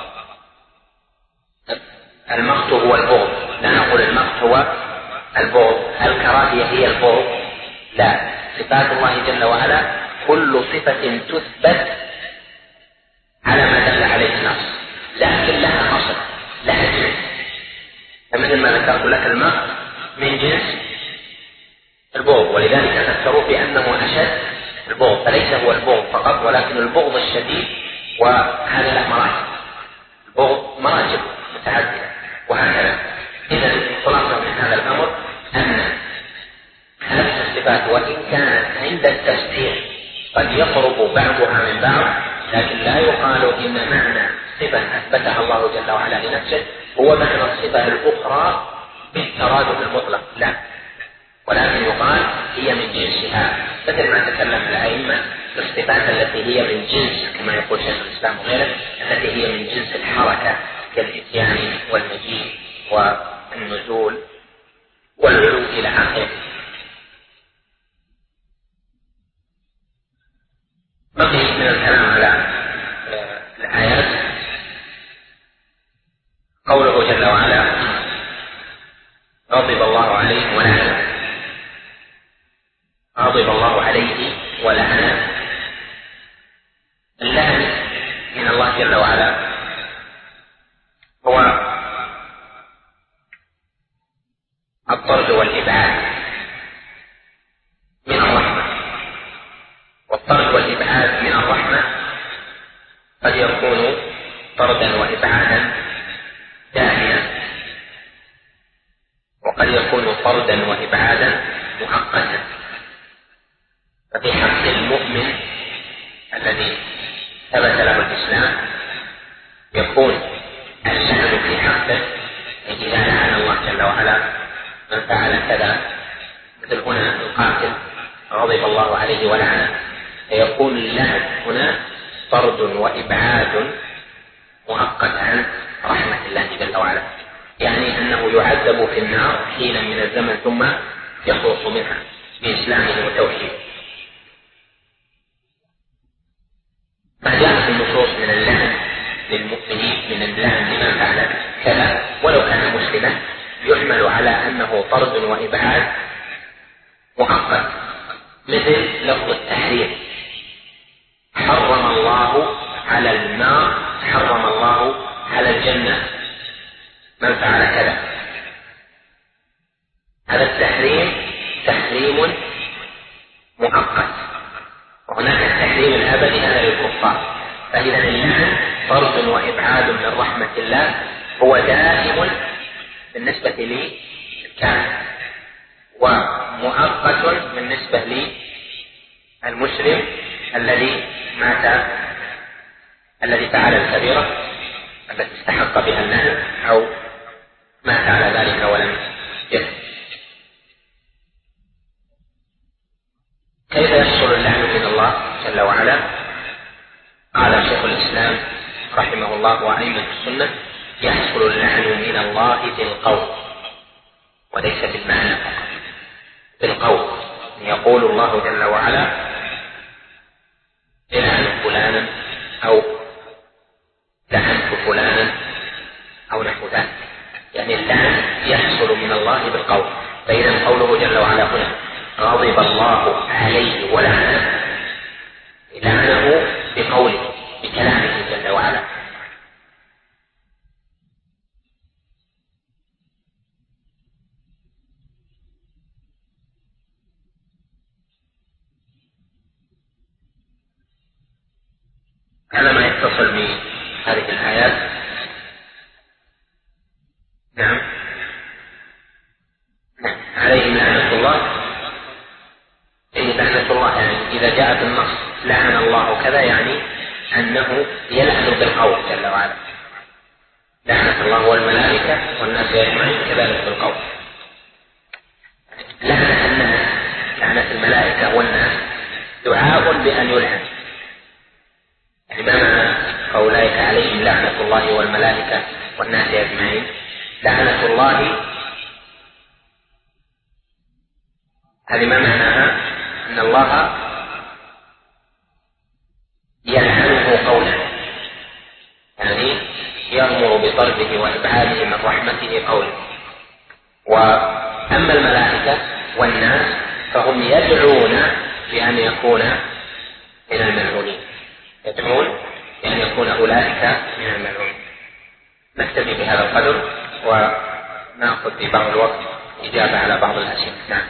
المقت هو البغض، لا نقول المقت هو البغض، الكراهية هي البغض، لا. صفات الله جل وعلا كل صفة تثبت على ما دل عليه النص، لكن لها أصل، لها جنس. فمثل ما ذكرت لك المقت من جنس البغض، ولذلك فسروا بأنه أشد البغض، فليس هو البغض فقط ولكن البغض الشديد، وهذا له مراتب، البغض مراتب متعددة وهكذا. إذا خلاصة من هذا الأمر أن هذه الصفات وإن كانت عند التفسير قد يقرب بعضها من بعض، لكن لا يقال إن معنى صفة أثبتها الله جل وعلا لنفسه هو معنى الصفة الأخرى بالترادف المطلق، لا، ولكن يقال هي من جنسها، مثل ما تكلم الأئمة في الصفات التي هي من جنس، كما يقول شيخ الإسلام وغيره، التي هي من جنس الحركة كالإتيان والمجيء والنزول والعلو إلى آخره. بقي من الكلام على الآيات قوله جل وعلا غضب الله عليه ولعنه. غضب الله عليه ولعنه. اللعن من الله جل وعلا هو الطرد والإبعاد من الرحمة، والطرد والإبعاد من الرحمة قد يكون طردا وإبعادا دائما، وقد يكون طردا وإبعادا مؤقتا. ففي حق المؤمن الذي ثبت له الإسلام يكون اللعن في حقه، إذا لعن الله جل وعلا من فعل كذا، مثل هنا القاتل غضب الله عليه ولعنه، فيكون اللعن هنا طرد وإبعاد مؤقت عن رحمة الله جل وعلا، يعني أنه يعذب في النار حين من الزمن ثم يخلص منها بإسلامه وتوحيده. ما جاء في النصوص من اللعن للمؤمنين، من اللعن لمن فعل كذا ولو كان مسلما، يحمل على أنه طرد وإبعاد مؤقت، مثل لفظ التحريم: حرم الله على النار، حرم الله على الجنة من فعل كذا. هذا التحريم تحريم مؤقت، وهناك التحريم الأبدي هذا للكفار. فإذا اللعن طرد وإبعاد من رحمة الله هو دائم بالنسبة للكافر، ومؤقت بالنسبة للمسلم الذي مات، الذي فعل الكبيرة التي استحق بها اللعن أو مات على ذلك ولم يتب. كيف يحصل اللعن من الله جل وعلا؟ قال شيخ الإسلام رحمه الله وأئمة السنة: يحصل اللعن من الله بالقول، وليس بالمعنى فقط، بالقول. يقول الله جل وعلا: العن فلانا أو لعنت فلانا أو نحو ذلك، يعني اللعن يحصل من الله بالقول. فإذا قوله جل وعلا هنا غضب الله عليه ولعنه، لعنه بقوله بكلامه جل وعلا. على ما يتصل بهذه الآيات، نعم، عليهم لعنة الله. إن لعنة الله يعني إذا جاء في النص لعن الله كذا، يعني أنه يلعن بالقول جل وعلا. لعنة الله والملائكة والناس أجمعين كذلك بالقول. لعنة الناس، لعنة الملائكة والناس دعاء بأن يلعن. يعني ما معنى أولئك عليهم لعنة الله والملائكة والناس أجمعين؟ لعنة الله هذه ما معناها؟ أن الله يلعنه قولا، يعني يأمر بطرده وإبعاده من رحمته قولا. وأما الملائكة والناس فهم يدعون بأن يكون من الملعونين، يدعون بأن يكون أولئك من الملعونين. نكتفي بهذا القدر ونأخذ في بعض الوقت إجابة على بعض الأسئلة. نعم.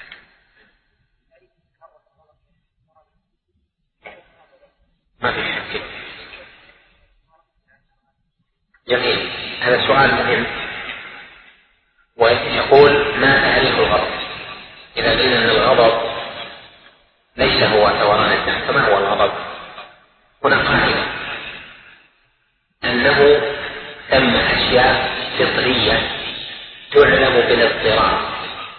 ما في شك. جميل، هذا سؤال مهم. ويقول: ما تعريف الغضب؟ إذا قلنا أن الغضب ليس هو ثوران الدم، فما هو الغضب؟ هنا قاعدة أنه ثم أشياء فطرية تعلم بالاضطرار،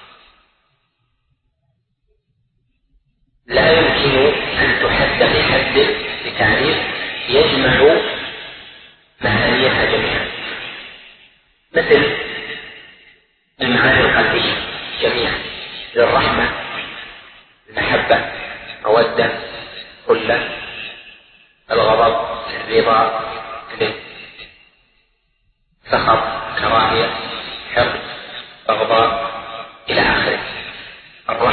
لا يمكن أن تحد بحد بتعريف يجمع معانيها جميعا، مثل المعاني القلبية جميعا، للرحمة، المحبة، مودة، خلة، الغضب، الرضا، سخط، كراهية، حقد، بغضاء،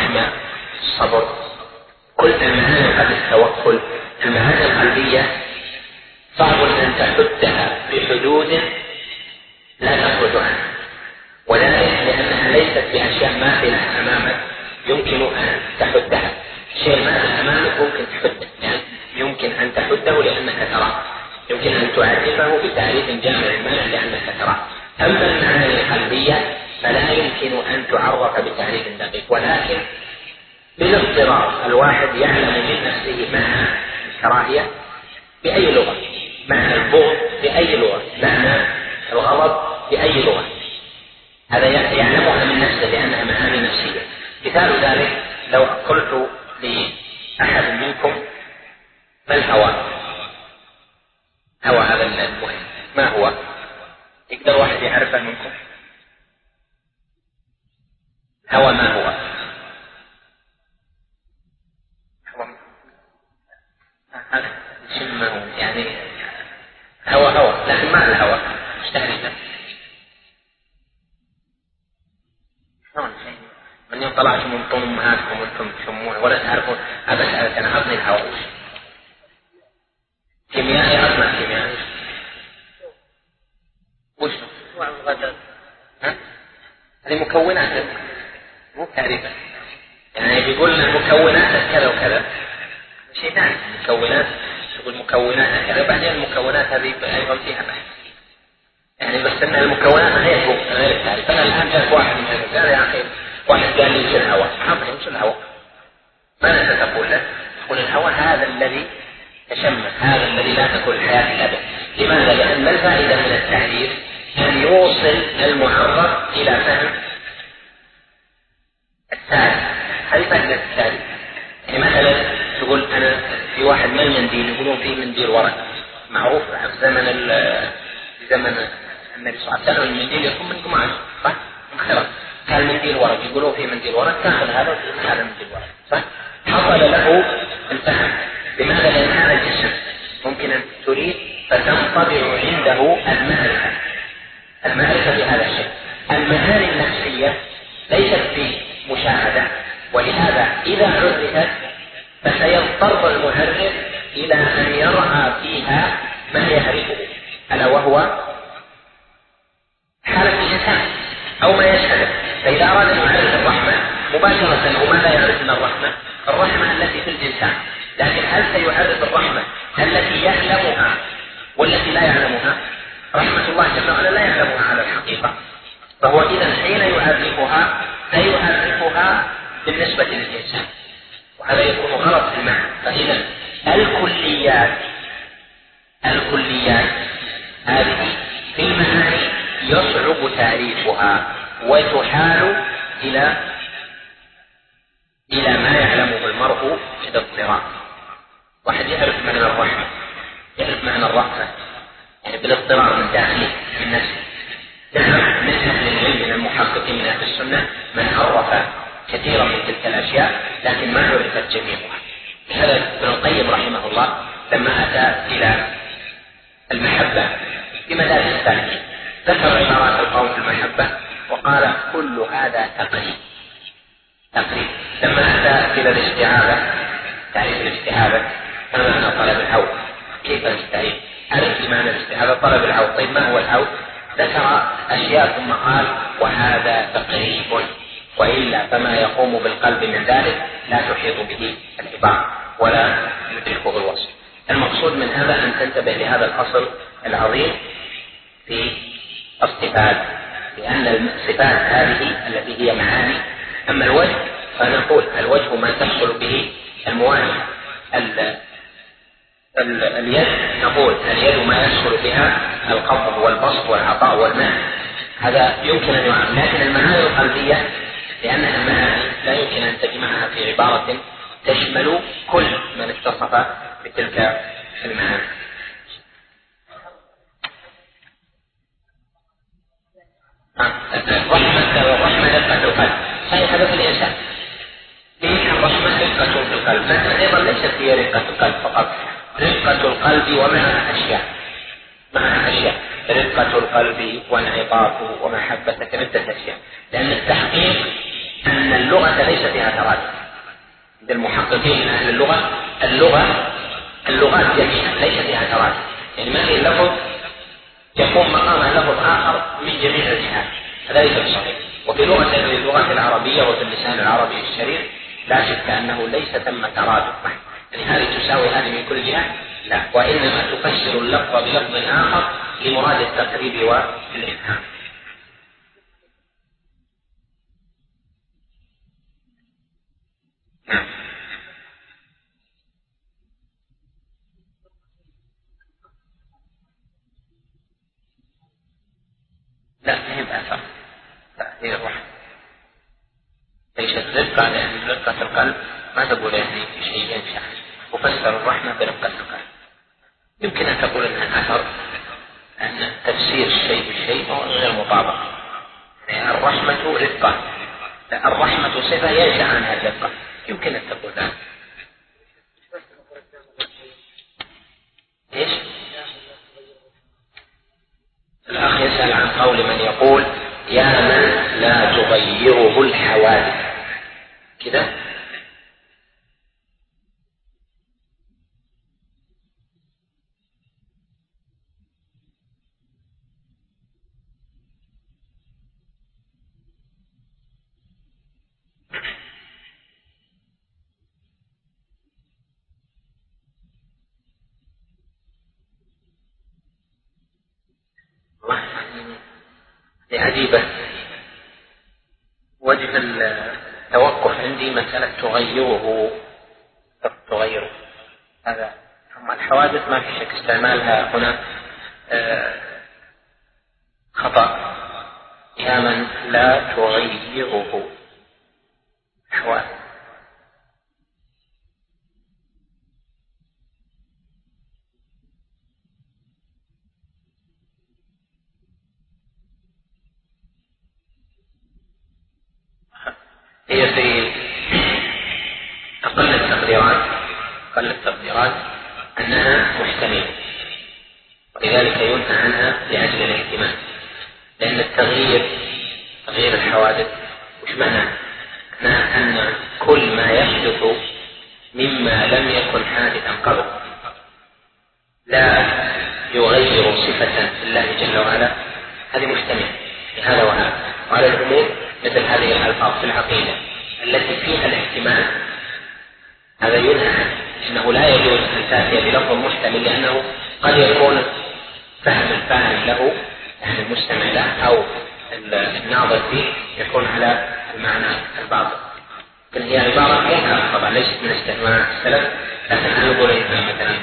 الرحمة، الصبر، كل المعاني قبل التوكل، المعاني القلبية صعب أن تحدها بحدود لا تخرج عنها، وذلك لأنها ليست بأشياء ماثلة أمامك يمكن أن تحدها. شيء ماثل أمامك ممكن تحده، يعني يمكن أن تحده لأنك تراه، يمكن أن تعرفه بتعريف جامع المانع لأنك تراه. أما المعاني القلبية فلا يمكن أن تعرف بتعريف دقيق، ولكن بالاضطرار الواحد يعلم من نفسه معنى الكراهية بأي لغة، معنى البغض بأي لغة، معنى الغضب بأي لغة، هذا يعلمها من نفسه لأنها معاني نفسية. مثال ذلك لو قلت لأحد منكم ما الهوى؟ هوى هذا المهم ما هو؟ يقدر واحد يعرفه منكم؟ هوى ما هو؟ شمه يعني هوى لكن ما الهوى؟ ايش تعريفه؟ شلون من يوم طلعتم من طن امهاتكم وانتم تشمون ولا تعرفون؟ هذا سألت انا عطني الهوى كيميائي عطنا كيميائي وش هذه مكونات مو تعريفه، يعني بيقول لنا مكونات كذا وكذا شيء ثاني، مكونات تقول مكونات كذا، بعدين المكونات هذه ايضا فيها بحث، يعني بس ان المكونات غير التعريف. انا الان جاء واحد من قال يا اخي واحد قال لي وش الهواء؟ عطني وش الهواء؟ ماذا تقول له؟ تقول الهواء هذا الذي تشمس، هذا الذي لا تكون الحياه الا به. لماذا؟ لان الفائده من التعريف ان يوصل المعرف الى فهم التعريف، هذه فائده التعريف. يعني مثلا تقول انا في واحد ما المنديل يقولون فيه منديل ورق، معروف في زمن النبي صلى الله عليه وسلم المنديل يكون من قماش صح؟ من خرق، كان منديل ورق يقولون فيه منديل ورق، تاخذ هذا وتقول هذا منديل ورق صح؟ حصل له الفهم. لماذا؟ لان هذا الجسم ممكن ان تريد فتنطبع عنده المعرفه بهذا الشيء. المعاني النفسيه ليست بمشاهده، ولهذا اذا عرفت فسيضطر المعرف إلى أن يرعى فيها ما يعرفه، ألا وهو حالة الإنسان أو ما يشهده. فإذا أراد أن يعرف الرحمة مباشرة هو ماذا يعرف من الرحمة التي في الإنسان، لكن هل سيعرف الرحمة التي يعلمها والتي لا يعلمها؟ رحمة الله جل وعلا لا يعلمها على الحقيقة، فهو إذا حين يعرفها سيعرفها بالنسبة للإنسان، وهذا يكون غلط في المعنى. فإذا الكليات هذه في المعاني يصعب تعريفها وتحال إلى ما يعلمه المرء بالاضطرار. واحد يعرف معنى الرحمة، يعرف معنى الرحمة يعني بالاضطرار من داخله من نفسه. نعم من أهل العلم من المحققين من أهل السنة من عرف كثيرا من تلك الأشياء لكن ما عرفت جميعها. هذا ابن القيم رحمه الله لما أتى إلى المحبة في مدارس السالكين ذكر عبارات القوم في المحبة وقال كل هذا تقريب. لما أتى إلى الاستعاذة تعريف الاستعاذة ما معنى طلب العون؟ كيف نستعيذ؟ عرف معنى الاستعاذة طلب العون. طيب ما هو العون؟ ذكر أشياء ثم قال وهذا تقريب، وإلا فما يقوم بالقلب من ذلك لا تحيط به العبارة ولا يدركه الوصف. المقصود من هذا أن تنتبه لهذا الأصل العظيم في الصفات، لأن الصفات هذه التي هي معاني. أما الوجه فنقول الوجه ما تحصل به الموانع. اليد نقول اليد ما يحصل بها القبض والبسط والعطاء والمنع، هذا يمكن أن يعلم. لكن المعاني القلبية لأنها المعاني لا يمكن أن تجمعها في عبارة تشمل كل من اتصف بتلك المعاني. الرحمة رقة القلب، صحيح هذا في الإنسان فيه الرحمة رقة في القلب، لكن أيضا ليست هي رقة القلب فقط، رقة القلب ومعها أشياء، رقة القلب وانعطافه ومحبتك عدة أشياء. لأن التحقيق أن اللغة ليس فيها ترادف. عند المحققين من أهل اللغات جميعا ليس فيها ترادف، يعني ما هي اللفظ يقوم مقام لفظ آخر من جميع الجهات، هذا ليس بصحيح. وفي اللغة العربية وفي اللسان العربي الشريف لا شك أنه ليس ثم ترادف، يعني هذه تساوي هذه من كل جهة، لا، وإنما تفسر اللفظ بلفظ آخر لمراد التقريب والإفهام. لا هي بأثر، لا هي الرحمة ليست رقة، لأن رقة القلب ما تقول يعني شيء ينفع، وفسر الرحمة برقة القلب. يمكن أن تقول أنها أثر، أن تفسير الشيء بالشيء غير مطابق، يعني الرحمة رقة، لا الرحمة صفة ينشأ عنها الرقة، يمكن أن تقول ذلك. إيش؟ الأخ يسأل عن قول من يقول يا من لا تغيره الحوادث كذا. عجيبة، وجه التوقف عندي مسألة تغيره هذا، أما الحوادث ما في شك استعمالها هنا خطأ. يا من لا تغيره الحوادث، هي في أقل التقديرات أنها محتملة، ولذلك ينهى عنها لأجل الاهتمام، لأن تغيير الحوادث وش معناه؟ معناه أن كل ما يحدث مما لم يكن حادثا قبل لا يغير صفة الله جل وعلا، هذه محتملة لهذا وهذا. وعلى العموم مثل هذه الألفاظ في العقيدة التي فيها الاحتمال هذا ينهى عنه، إنه لا يجوز أن تأتي بلفظ محتمل، لأنه قد يكون فهم الفاهم له، يعني المستمع له أو الناظر فيه يكون على المعنى الباطل. لكن هي عبارة منها طبعا ليست من استعمال السلف، لكن أنا أقول إنها مثلا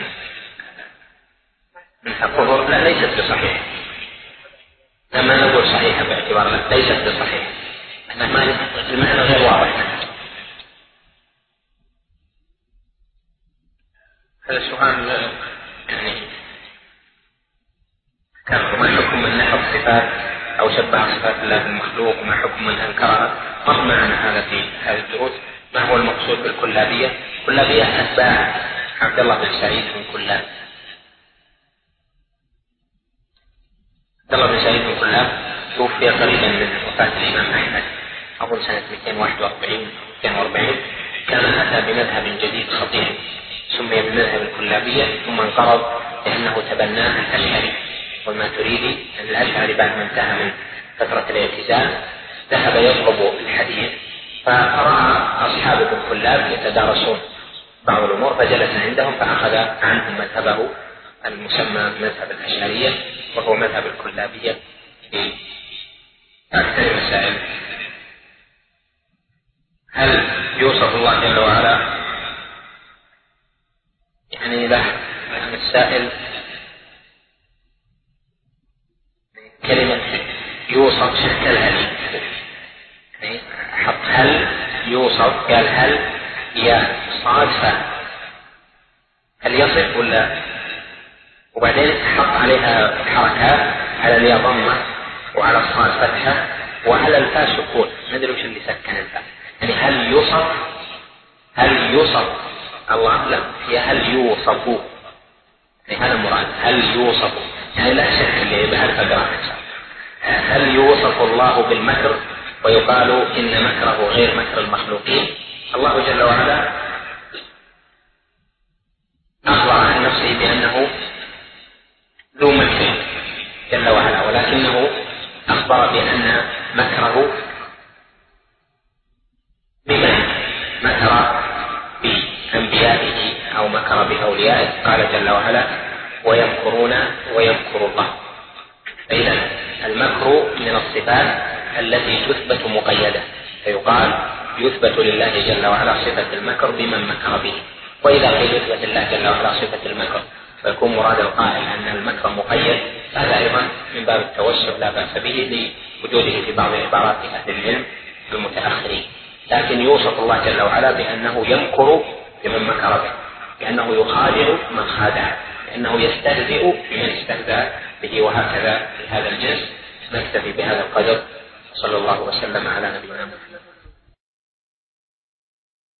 من الكفر، لا ليست بصحيحة، لما نقول صحيحة باعتبار ليست بصحيحة، المعنى غير واضح. هذا السؤال يعني كان ما حكم من نحط صفات أو شبه صفات الله بالمخلوق، وما حكم من أنكرها؟ مر معنا هذا في هذه الدروس. ما هو المقصود بالكلابية؟ كلابية أتباع عبد الله بن سعيد من كلاب. عبد الله بن سعيد من كلاب توفي قريبا من وفاة الإمام أحمد، أظن سنة 241 كان أتى بمذهب جديد خطير سمي بمذهب الكلابية، ثم انقرض لأنه تبناه الأشعري والماتريدي. أن الأشعري بعد ما انتهى من فترة الاعتزال ذهب يطلب الحديث، فرأى أصحاب ابن كلاب يتدارسون بعض الأمور فجلس عندهم فأخذ عنهم مذهبه المسمى مذهب الأشعرية، وهو مذهب الكلابية في أكثر المسائل. هل يوصف الله جل وعلا يعني له السائل كلمة يوصف شكل العليم، يعني حط هل يوصف، قال هل يا صاد هل يصف ولا، وبعدين حط عليها حركات، على الياء ضمة وعلى الصاد فتحة وعلى الفاء سكون، ما ادري وش اللي سكن الفاء، يعني هل يوصف الله؟ لا، هي هل يوصف، يعني هذا المراد، هل يوصف، يعني لا شك اللي بهالفقرة هل يوصف الله بالمكر ويقال إن مكره غير مكر المخلوقين. الله جل وعلا أخبر عن نفسه بأنه ذو مكر جل وعلا، ولكنه أخبر بأن مكره بمن مكر بأنبيائه أو مكر بأوليائه. قال جل وعلا ويمكرون ويمكر الله. فإذا المكر من الصفات التي تثبت مقيدة، فيقال يثبت لله جل وعلا صفة المكر بمن مكر به. وإذا قيل يثبت الله جل وعلا صفة المكر فيكون مراد القائل أن المكر مقيد، هذا أيضا من باب التوسع لا بأس به لوجوده في بعض عبارات أهل العلم المتأخرين. لكن يوصف الله جل وعلا بأنه يمكر بمن مكر به، لأنه يخادع من خادع، لأنه يستهزئ بمن استهزأ به، وهكذا في هذا الجنس. نكتفي بهذا القدر. صلى الله وسلم على نبينا محمد.